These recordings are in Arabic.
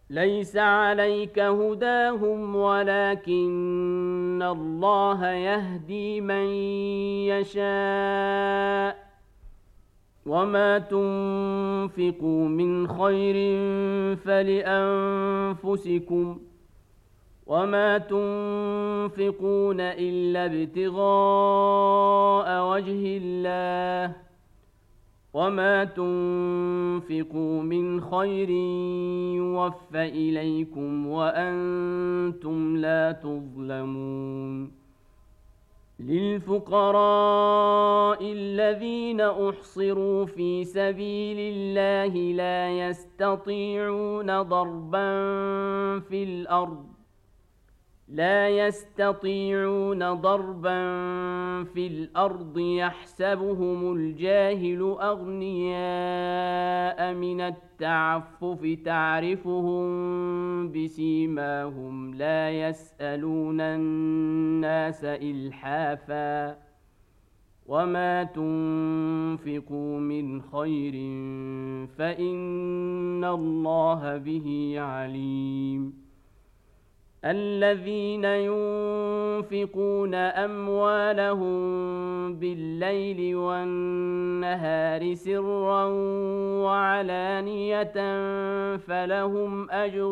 ليس عليك هداهم ولكن الله يهدي من يشاء وما تنفقوا من خير فلأنفسكم وما تنفقون إلا ابتغاء وجه الله وما تنفقوا من خير يوفى إليكم وأنتم لا تظلمون للفقراء الذين أحصروا في سبيل الله لا يستطيعون ضربا في الأرض يحسبهم الجاهل أغنياء من التعفف تعرفهم بسيماهم لا يسألون الناس إلحافا وما تنفقوا من خير فإن الله به عليم الذين ينفقون أموالهم بالليل والنهار سرا وعلانية فلهم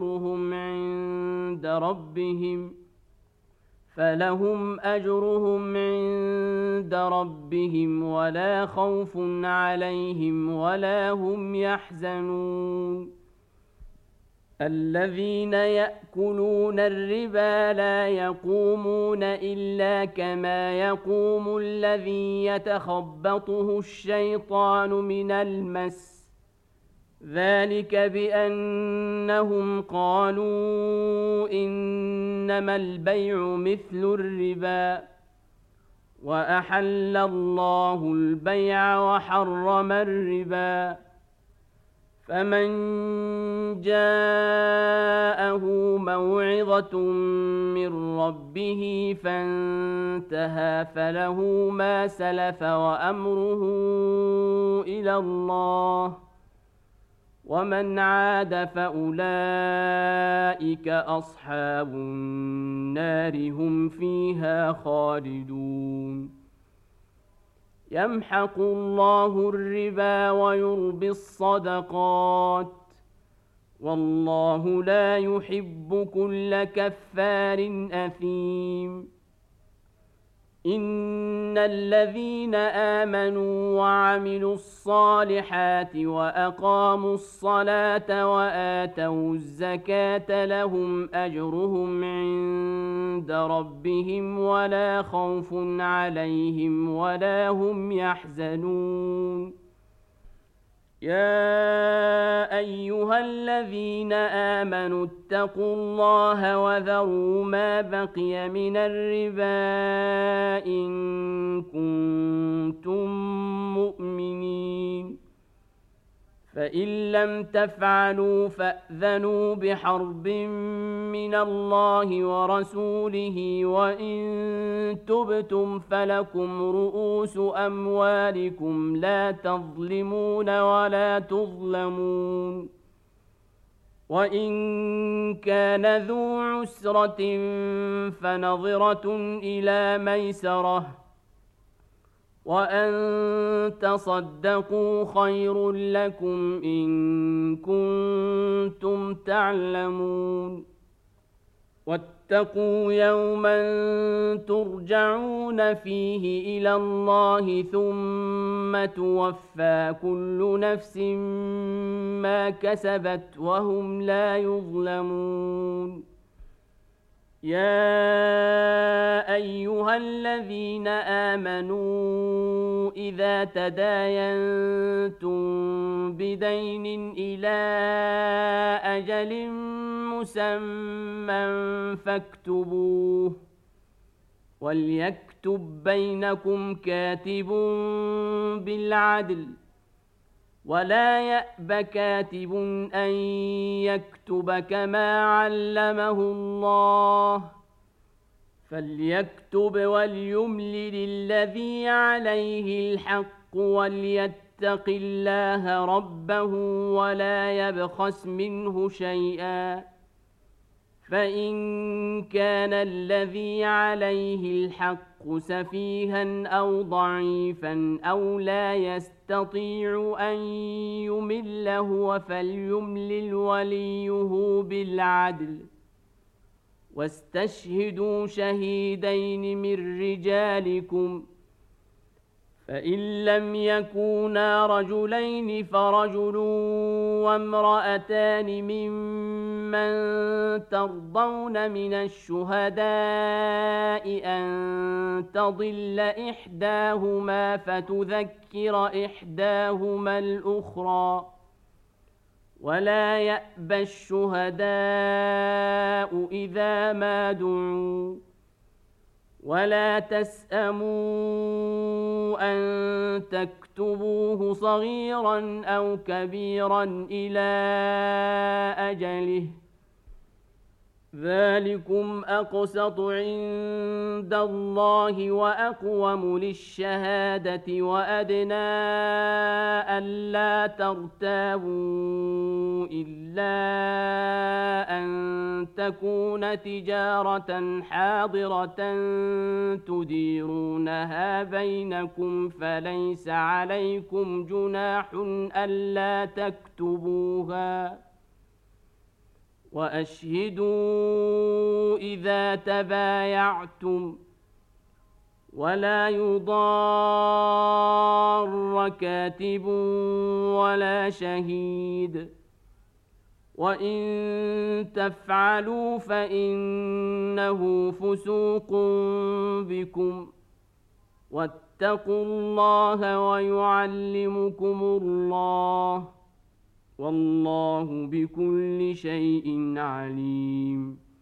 أجرهم عند ربهم ولا خوف عليهم ولا هم يحزنون الذين يأكلون الربا لا يقومون إلا كما يقوم الذي يتخبطه الشيطان من المس ذلك بأنهم قالوا إنما البيع مثل الربا وأحل الله البيع وحرم الربا فمن جاءه موعظة من ربه فانتهى فله ما سلف وأمره إلى الله ومن عاد فأولئك أصحاب النار هم فيها خالدون يمحق الله الربا ويربي الصدقات والله لا يحب كل كفار أثيم إن الذين آمنوا وعملوا الصالحات وأقاموا الصلاة وآتوا الزكاة لهم أجرهم عند ربهم ولا خوف عليهم ولا هم يحزنون يا أيها الذين آمنوا اتقوا الله وذروا ما بقي من الربا إن كنتم مؤمنين فإن لم تفعلوا فأذنوا بحرب من الله ورسوله وإن تبتم فلكم رؤوس أموالكم لا تظلمون ولا تظلمون وإن كان ذو عسرة فنظرة إلى ميسرة وأن تصدقوا خير لكم إن كنتم تعلمون واتقوا يوما ترجعون فيه إلى الله ثم توفى كل نفس ما كسبت وهم لا يظلمون يا أيها الذين آمنوا إذا تداينتم بدين إلى أجل مسمى فاكتبوه وليكتب بينكم كاتب بالعدل ولا يأب كاتب أن يكتب كما علمه الله فليكتب وليملل الذي عليه الحق وليتق يتق الله ربه ولا يبخس منه شيئا، فإن كان الذي عليه الحق سفيها أو ضعيفا أو لا يستطيع أن يمل هو فليملل وليه بالعدل، واستشهدوا شهيدين من رجالكم، فإن لم يكونا رجلين فرجل وامرأتان ممن ترضون من الشهداء أن تضل إحداهما فتذكر إحداهما الأخرى، ولا يأبى الشهداء إذا ما دعوا، ولا تسأموا أن تكتبوه صغيرا أو كبيرا إلى أجله، ذلكم أقسط عند الله وأقوم للشهادة وأدنى ألا ترتابوا إلا أن تكون تجارة حاضرة تديرونها بينكم فليس عليكم جناح ألا تكتبوها، وأشهدوا إذا تبايعتم، ولا يضار كاتب ولا شهيد، وإن تفعلوا فإنه فسوق بكم، واتقوا الله ويعلمكم الله، والله بكل شيء عليم.